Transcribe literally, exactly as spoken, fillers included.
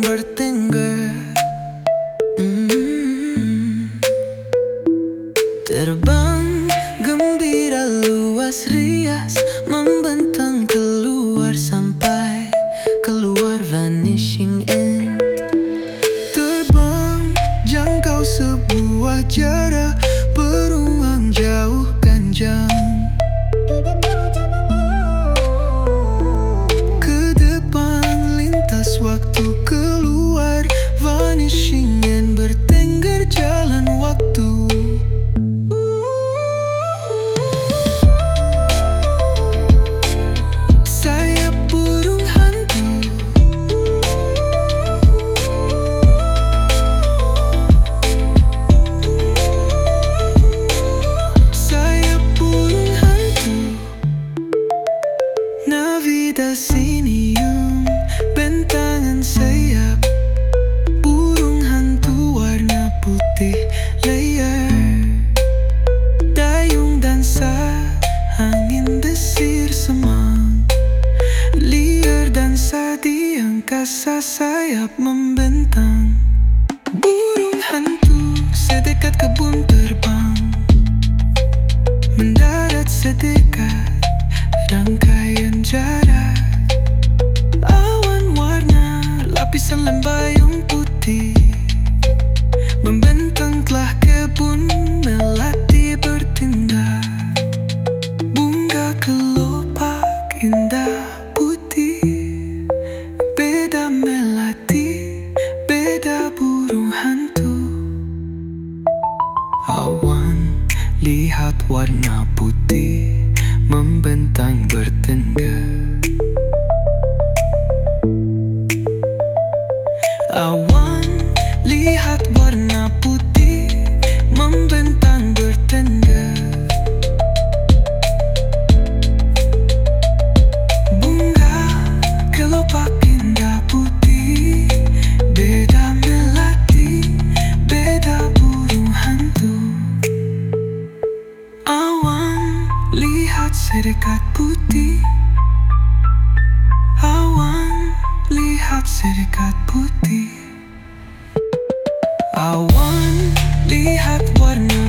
bertengger. hmm. Terbang gembira luas rias, membentang keluar sampai keluar vanishing end. Terbang jangkau sebuah jarak, beruang jauhkan jam. Ke depan lintas waktu keluar vanishing end, bertengger jalan waktu. Sayap burung hantu, sayap burung hantu. Navidasinium, bentangan sayap burung hantu warna putih layer. Dayung dansa, angin desir semang, liar dansa di angkasa, sayap membentang. Burung hantu sedekat kebun terbang, mendarat sedekat rangkaian jarak. Awan warna lapisan lem bayung putih, membentang telah kebun melati bertindak. Bunga kelopak indah putih, beda melati, beda burung hantu. Awan lihat warna putih, membentang bertengger. Awan lihat warna putih, membentang bertengger. Bunga kelopak indah putih, beda melati, beda burung hantu. Awan lihat sedekat putih, awan lihat sedekat putih. Awan lihat warna